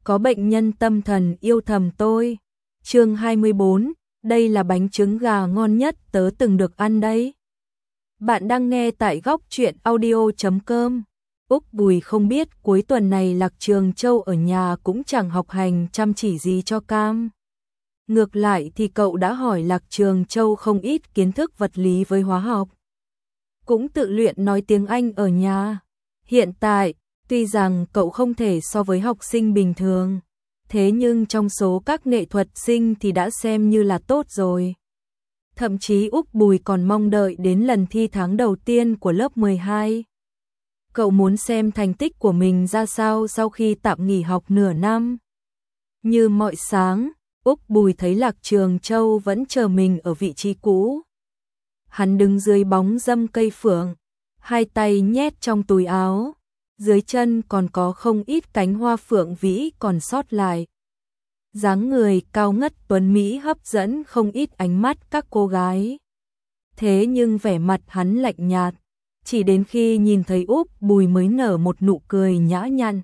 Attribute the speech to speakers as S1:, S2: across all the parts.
S1: có bệnh nhân tâm thần yêu thầm tôi. Chương 24, đây là bánh trứng gà ngon nhất tớ từng được ăn đấy. Bạn đang nghe tại góc truyện audio.com. Úc Bùi không biết cuối tuần này Lạc Trường Châu ở nhà cũng chẳng học hành chăm chỉ gì cho cam. Ngược lại thì cậu đã hỏi Lạc Trường Châu không ít kiến thức vật lý với hóa học. Cũng tự luyện nói tiếng Anh ở nhà. Hiện tại, tuy rằng cậu không thể so với học sinh bình thường, thế nhưng trong số các nghệ thuật sinh thì đã xem như là tốt rồi. Thậm chí Úc Bùi còn mong đợi đến lần thi tháng đầu tiên của lớp 12. Cậu muốn xem thành tích của mình ra sao sau khi tạm nghỉ học nửa năm. Như mọi sáng, Úc Bùi thấy Lạc Trường Châu vẫn chờ mình ở vị trí cũ. Hắn đứng dưới bóng râm cây phượng, hai tay nhét trong túi áo, dưới chân còn có không ít cánh hoa phượng vĩ còn sót lại. Dáng người cao ngất tuấn mỹ hấp dẫn không ít ánh mắt các cô gái. Thế nhưng vẻ mặt hắn lạnh nhạt, chỉ đến khi nhìn thấy Úc Bùi mới nở một nụ cười nhã nhặn.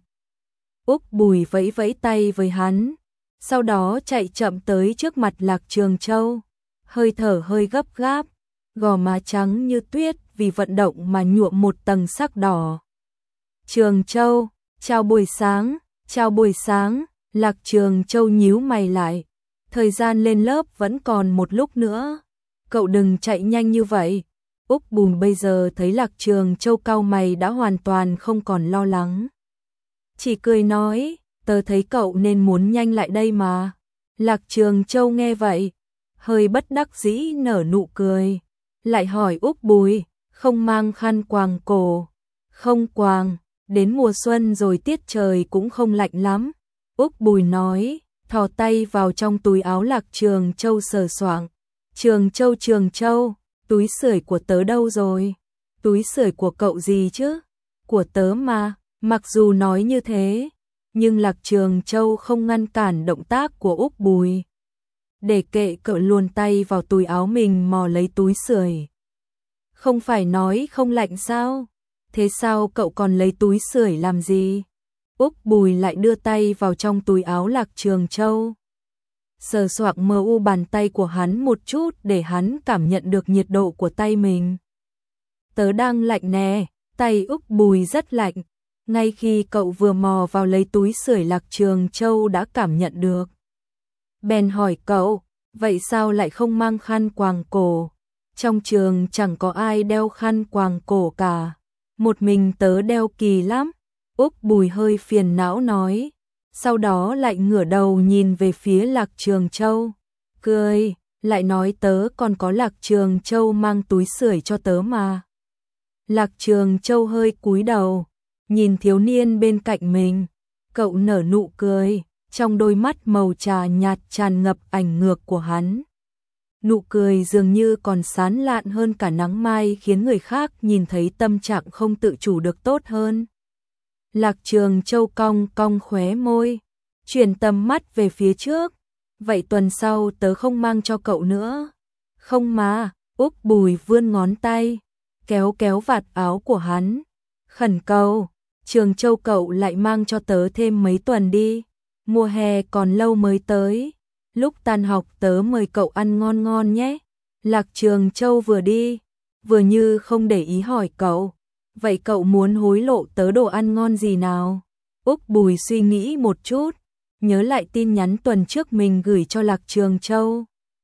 S1: Úc Bùi vẫy vẫy tay với hắn, sau đó chạy chậm tới trước mặt Lạc Trường Châu, hơi thở hơi gấp gáp, gò má trắng như tuyết vì vận động mà nhuộm một tầng sắc đỏ. Trường Châu, chào buổi sáng, chào buổi sáng. Lạc Trường Châu nhíu mày lại, thời gian lên lớp vẫn còn một lúc nữa, cậu đừng chạy nhanh như vậy. Úc Bùi bây giờ thấy Lạc Trường Châu cau mày đã hoàn toàn không còn lo lắng. Chỉ cười nói, tớ thấy cậu nên muốn nhanh lại đây mà. Lạc Trường Châu nghe vậy, hơi bất đắc dĩ nở nụ cười, lại hỏi Úc Bùi, không mang khăn quàng cổ? Không quàng, đến mùa xuân rồi tiết trời cũng không lạnh lắm. Úc Bùi nói, thò tay vào trong túi áo Lạc Trường Châu sờ soạng. Trường Châu, túi sưởi của tớ đâu rồi? Túi sưởi của cậu gì chứ? Của tớ mà. Mặc dù nói như thế, nhưng Lạc Trường Châu không ngăn cản động tác của Úc Bùi. Để kệ cậu luồn tay vào túi áo mình mò lấy túi sưởi. Không phải nói không lạnh sao? Thế sao cậu còn lấy túi sưởi làm gì? Úc Bùi lại đưa tay vào trong túi áo Lạc Trường Châu, sờ soạng mờ u bàn tay của hắn một chút để hắn cảm nhận được nhiệt độ của tay mình. Tớ đang lạnh nè, tay Úc Bùi rất lạnh. Ngay khi cậu vừa mò vào lấy túi sưởi Lạc Trường Châu đã cảm nhận được. Bèn hỏi cậu, vậy sao lại không mang khăn quàng cổ? Trong trường chẳng có ai đeo khăn quàng cổ cả, một mình tớ đeo kỳ lắm. Úc Bùi hơi phiền não nói, sau đó lại ngửa đầu nhìn về phía Lạc Trường Châu, cười, lại nói tớ còn có Lạc Trường Châu mang túi sưởi cho tớ mà. Lạc Trường Châu hơi cúi đầu, nhìn thiếu niên bên cạnh mình, cậu nở nụ cười, trong đôi mắt màu trà nhạt tràn ngập ảnh ngược của hắn. Nụ cười dường như còn sán lạn hơn cả nắng mai khiến người khác nhìn thấy tâm trạng không tự chủ được tốt hơn. Lạc Trường Châu cong cong khóe môi, chuyển tầm mắt về phía trước. Vậy tuần sau tớ không mang cho cậu nữa. Không mà, Úc Bùi vươn ngón tay, kéo kéo vạt áo của hắn, khẩn cầu, Trường Châu cậu lại mang cho tớ thêm mấy tuần đi. Mùa hè còn lâu mới tới, lúc tan học tớ mời cậu ăn ngon ngon nhé. Lạc Trường Châu vừa đi, vừa như không để ý hỏi cậu, vậy cậu muốn hối lộ tớ đồ ăn ngon gì nào? Úc Bùi suy nghĩ một chút, nhớ lại tin nhắn tuần trước mình gửi cho Lạc Trường Châu.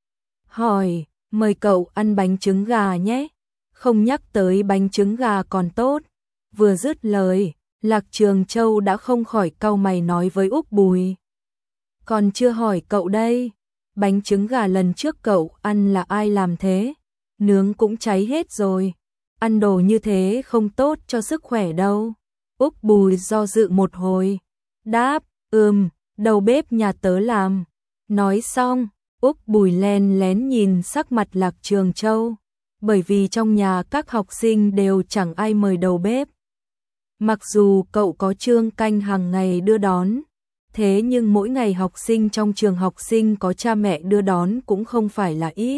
S1: Hỏi, mời cậu ăn bánh trứng gà nhé. Không nhắc tới bánh trứng gà còn tốt. Vừa dứt lời, Lạc Trường Châu đã không khỏi cau mày nói với Úc Bùi. Còn chưa hỏi cậu đây, bánh trứng gà lần trước cậu ăn là ai làm thế? Nướng cũng cháy hết rồi. Ăn đồ như thế không tốt cho sức khỏe đâu. Úc Bùi do dự một hồi, đáp, đầu bếp nhà tớ làm. Nói xong, Úc Bùi len lén nhìn sắc mặt Lạc Trường Châu, bởi vì trong nhà các học sinh đều chẳng ai mời đầu bếp. Mặc dù cậu có Trương Canh hàng ngày đưa đón, thế nhưng mỗi ngày học sinh trong trường học sinh có cha mẹ đưa đón cũng không phải là ít.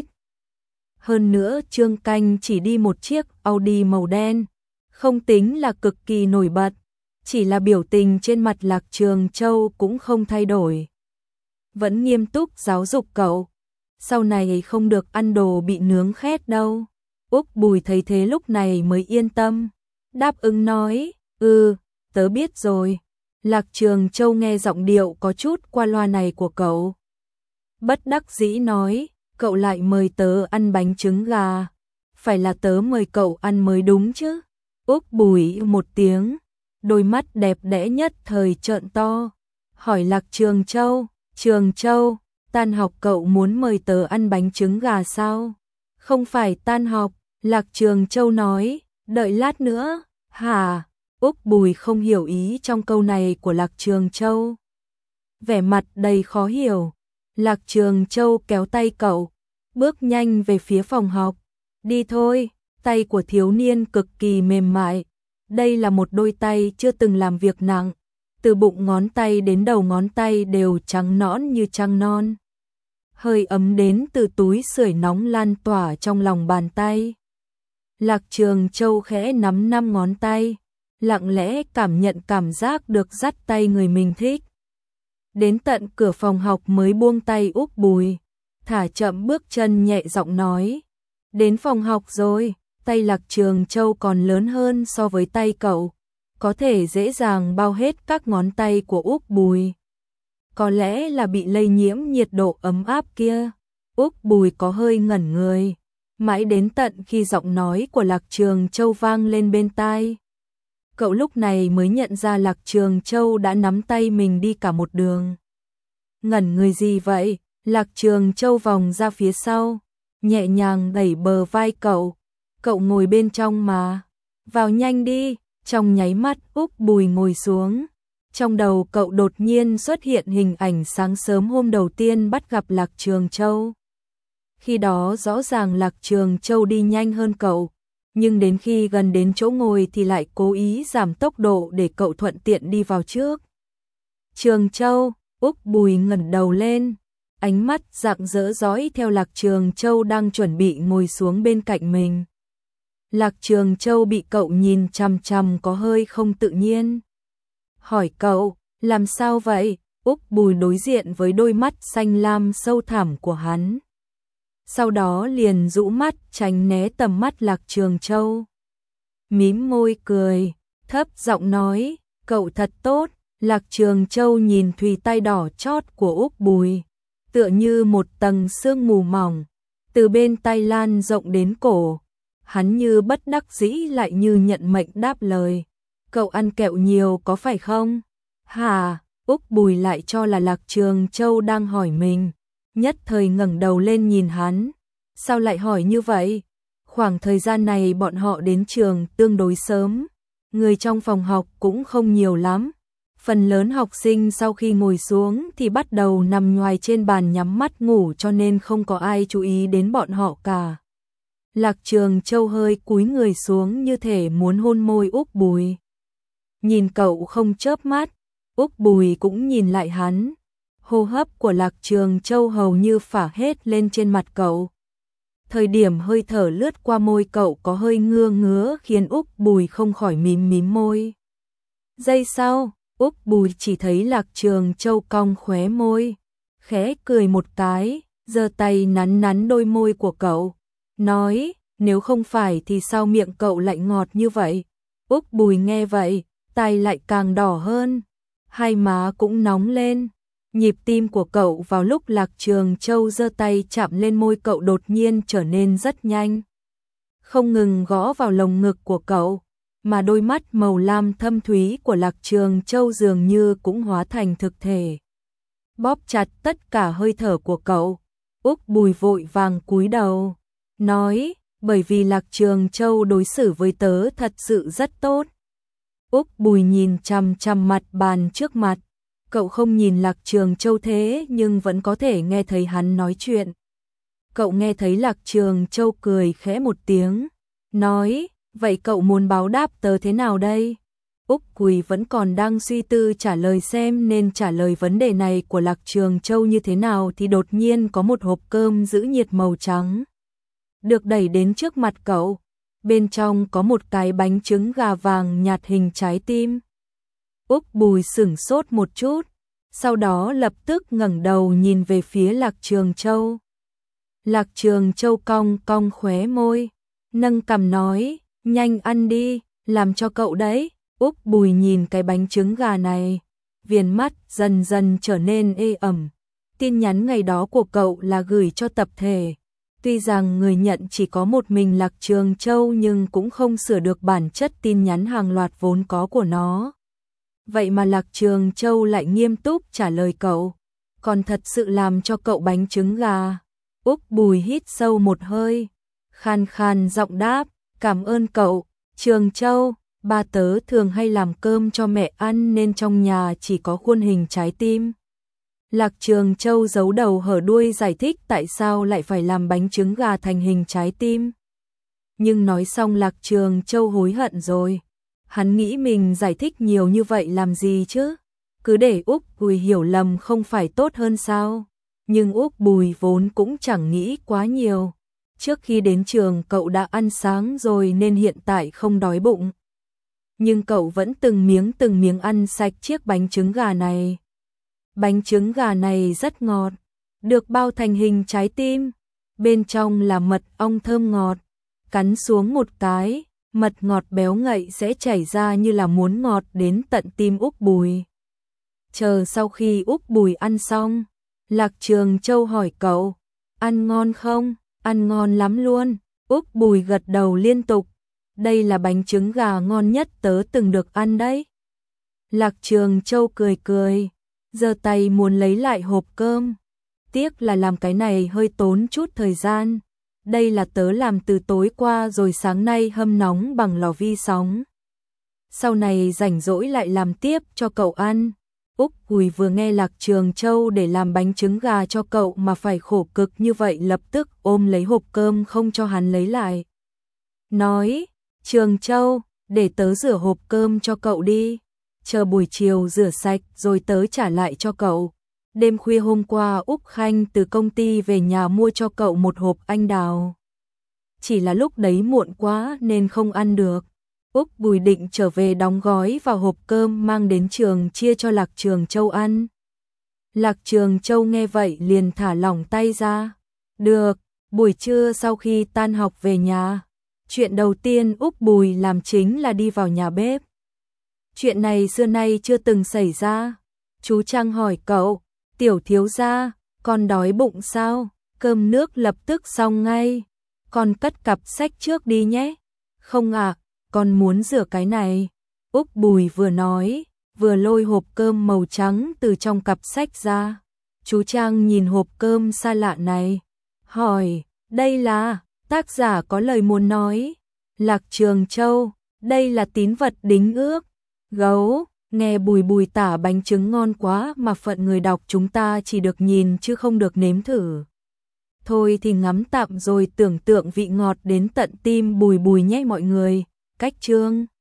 S1: Hơn nữa Trương Canh chỉ đi một chiếc Audi màu đen, không tính là cực kỳ nổi bật. Chỉ là biểu tình trên mặt Lạc Trường Châu cũng không thay đổi. Vẫn nghiêm túc giáo dục cậu. Sau này không được ăn đồ bị nướng khét đâu. Úc Bùi thấy thế lúc này mới yên tâm. Đáp ứng nói, tớ biết rồi. Lạc Trường Châu nghe giọng điệu có chút qua loa này của cậu. Bất đắc dĩ nói, cậu lại mời tớ ăn bánh trứng gà. Phải là tớ mời cậu ăn mới đúng chứ. Úc Bùi một tiếng, đôi mắt đẹp đẽ nhất thời trợn to. Hỏi Lạc Trường Châu, tan học cậu muốn mời tớ ăn bánh trứng gà sao? Không phải tan học, Lạc Trường Châu nói, đợi lát nữa. Hả? Úc Bùi không hiểu ý trong câu này của Lạc Trường Châu. Vẻ mặt đầy khó hiểu. Lạc Trường Châu kéo tay cậu, bước nhanh về phía phòng học. Đi thôi, tay của thiếu niên cực kỳ mềm mại. Đây là một đôi tay chưa từng làm việc nặng. Từ bụng ngón tay đến đầu ngón tay đều trắng nõn như trăng non. Hơi ấm đến từ túi sưởi nóng lan tỏa trong lòng bàn tay. Lạc Trường Châu khẽ nắm 5 ngón tay, lặng lẽ cảm nhận cảm giác được dắt tay người mình thích. Đến tận cửa phòng học mới buông tay Úc Bùi, thả chậm bước chân nhẹ giọng nói. Đến phòng học rồi, tay Lạc Trường Châu còn lớn hơn so với tay cậu, có thể dễ dàng bao hết các ngón tay của Úc Bùi. Có lẽ là bị lây nhiễm nhiệt độ ấm áp kia, Úc Bùi có hơi ngẩn người, mãi đến tận khi giọng nói của Lạc Trường Châu vang lên bên tai. Cậu lúc này mới nhận ra Lạc Trường Châu đã nắm tay mình đi cả một đường. Ngẩn người gì vậy? Lạc Trường Châu vòng ra phía sau, nhẹ nhàng đẩy bờ vai cậu. Cậu ngồi bên trong mà. Vào nhanh đi. Trong nháy mắt Úc Bùi ngồi xuống. Trong đầu cậu đột nhiên xuất hiện hình ảnh sáng sớm hôm đầu tiên bắt gặp Lạc Trường Châu. Khi đó rõ ràng Lạc Trường Châu đi nhanh hơn cậu, nhưng đến khi gần đến chỗ ngồi thì lại cố ý giảm tốc độ để cậu thuận tiện đi vào trước. Trường Châu, Úc Bùi ngẩng đầu lên, ánh mắt rạng rỡ dõi theo Lạc Trường Châu đang chuẩn bị ngồi xuống bên cạnh mình. Lạc Trường Châu bị cậu nhìn chằm chằm có hơi không tự nhiên. Hỏi cậu, làm sao vậy? Úc Bùi đối diện với đôi mắt xanh lam sâu thẳm của hắn. Sau đó liền rũ mắt tránh né tầm mắt Lạc Trường Châu. Mím môi cười, thấp giọng nói, cậu thật tốt. Lạc Trường Châu nhìn thùy tay đỏ chót của Úc Bùi, tựa như một tầng sương mù mỏng, từ bên tay lan rộng đến cổ. Hắn như bất đắc dĩ lại như nhận mệnh đáp lời, cậu ăn kẹo nhiều có phải không? Hả? Úc Bùi lại cho là Lạc Trường Châu đang hỏi mình, nhất thời ngẩng đầu lên nhìn hắn. Sao lại hỏi như vậy? Khoảng thời gian này bọn họ đến trường tương đối sớm, người trong phòng học cũng không nhiều lắm. Phần lớn học sinh sau khi ngồi xuống thì bắt đầu nằm nhoài trên bàn nhắm mắt ngủ, cho nên không có ai chú ý đến bọn họ cả. Lạc Trường Châu hơi cúi người xuống như thể muốn hôn môi Úc Bùi. Nhìn cậu không chớp mắt, Úc Bùi cũng nhìn lại hắn. Hô hấp của Lạc Trường Châu hầu như phả hết lên trên mặt cậu. Thời điểm hơi thở lướt qua môi cậu có hơi ngứa khiến Úc Bùi không khỏi mím môi. Giây sau, Úc Bùi chỉ thấy Lạc Trường Châu cong khóe môi, khẽ cười một cái, giơ tay nắn đôi môi của cậu, nói, nếu không phải thì sao miệng cậu lại ngọt như vậy? Úc Bùi nghe vậy, tay lại càng đỏ hơn, hai má cũng nóng lên. Nhịp tim của cậu vào lúc Lạc Trường Châu giơ tay chạm lên môi cậu đột nhiên trở nên rất nhanh, không ngừng gõ vào lồng ngực của cậu, mà đôi mắt màu lam thâm thúy của Lạc Trường Châu dường như cũng hóa thành thực thể, bóp chặt tất cả hơi thở của cậu. Úc Bùi vội vàng cúi đầu, nói, bởi vì Lạc Trường Châu đối xử với tớ thật sự rất tốt. Úc Bùi nhìn chằm chằm mặt bàn trước mặt, cậu không nhìn Lạc Trường Châu thế nhưng vẫn có thể nghe thấy hắn nói chuyện. Cậu nghe thấy Lạc Trường Châu cười khẽ một tiếng, nói, vậy cậu muốn báo đáp tớ thế nào đây? Úc Bùi vẫn còn đang suy tư trả lời xem nên trả lời vấn đề này của Lạc Trường Châu như thế nào thì đột nhiên có một hộp cơm giữ nhiệt màu trắng được đẩy đến trước mặt cậu. Bên trong có một cái bánh trứng gà vàng nhạt hình trái tim. Úc Bùi sửng sốt một chút, sau đó lập tức ngẩng đầu nhìn về phía Lạc Trường Châu. Lạc Trường Châu cong cong khóe môi, nâng cằm nói, nhanh ăn đi, làm cho cậu đấy. Úc Bùi nhìn cái bánh trứng gà này, viền mắt dần dần trở nên ê ẩm. Tin nhắn ngày đó của cậu là gửi cho tập thể. Tuy rằng người nhận chỉ có một mình Lạc Trường Châu nhưng cũng không sửa được bản chất tin nhắn hàng loạt vốn có của nó. Vậy mà Lạc Trường Châu lại nghiêm túc trả lời cậu, còn thật sự làm cho cậu bánh trứng gà. Úc Bùi hít sâu một hơi, khan khan giọng đáp, cảm ơn cậu, Trường Châu, ba tớ thường hay làm cơm cho mẹ ăn nên trong nhà chỉ có khuôn hình trái tim. Lạc Trường Châu giấu đầu hở đuôi giải thích tại sao lại phải làm bánh trứng gà thành hình trái tim. Nhưng nói xong Lạc Trường Châu hối hận rồi. Hắn nghĩ mình giải thích nhiều như vậy làm gì chứ? Cứ để Úc Bùi hiểu lầm không phải tốt hơn sao? Nhưng Úc Bùi vốn cũng chẳng nghĩ quá nhiều. Trước khi đến trường cậu đã ăn sáng rồi nên hiện tại không đói bụng. Nhưng cậu vẫn từng miếng ăn sạch chiếc bánh trứng gà này. Bánh trứng gà này rất ngọt, được bao thành hình trái tim. Bên trong là mật ong thơm ngọt. Cắn xuống một cái, mật ngọt béo ngậy sẽ chảy ra như là muốn ngọt đến tận tim Úc Bùi. Chờ sau khi Úc Bùi ăn xong, Lạc Trường Châu hỏi cậu, ăn ngon không? Ăn ngon lắm luôn. Úc Bùi gật đầu liên tục. Đây là bánh trứng gà ngon nhất tớ từng được ăn đấy. Lạc Trường Châu cười cười, giơ tay muốn lấy lại hộp cơm. Tiếc là làm cái này hơi tốn chút thời gian. Đây là tớ làm từ tối qua rồi sáng nay hâm nóng bằng lò vi sóng. Sau này rảnh rỗi lại làm tiếp cho cậu ăn. Úc Bùi vừa nghe Lạc Trường Châu để làm bánh trứng gà cho cậu mà phải khổ cực như vậy lập tức ôm lấy hộp cơm không cho hắn lấy lại. Nói, Trường Châu, để tớ rửa hộp cơm cho cậu đi. Chờ buổi chiều rửa sạch rồi tớ trả lại cho cậu. Đêm khuya hôm qua Úc Khanh từ công ty về nhà mua cho cậu một hộp anh đào. Chỉ là lúc đấy muộn quá nên không ăn được. Úc Bùi định trở về đóng gói vào hộp cơm mang đến trường chia cho Lạc Trường Châu ăn. Lạc Trường Châu nghe vậy liền thả lỏng tay ra. Được, buổi trưa sau khi tan học về nhà, chuyện đầu tiên Úc Bùi làm chính là đi vào nhà bếp. Chuyện này xưa nay chưa từng xảy ra. Chú Trang hỏi cậu, tiểu thiếu gia, con đói bụng sao? Cơm nước lập tức xong ngay. Con cất cặp sách trước đi nhé. Không ạ, con muốn rửa cái này. Úc Bùi vừa nói, vừa lôi hộp cơm màu trắng từ trong cặp sách ra. Chú Trang nhìn hộp cơm xa lạ này, hỏi, đây là, tác giả có lời muốn nói. Lạc Trường Châu, đây là tín vật đính ước. Gấu, nghe Bùi Bùi tả bánh trứng ngon quá mà phận người đọc chúng ta chỉ được nhìn chứ không được nếm thử. Thôi thì ngắm tạm rồi tưởng tượng vị ngọt đến tận tim Bùi Bùi nhé mọi người. Cách chương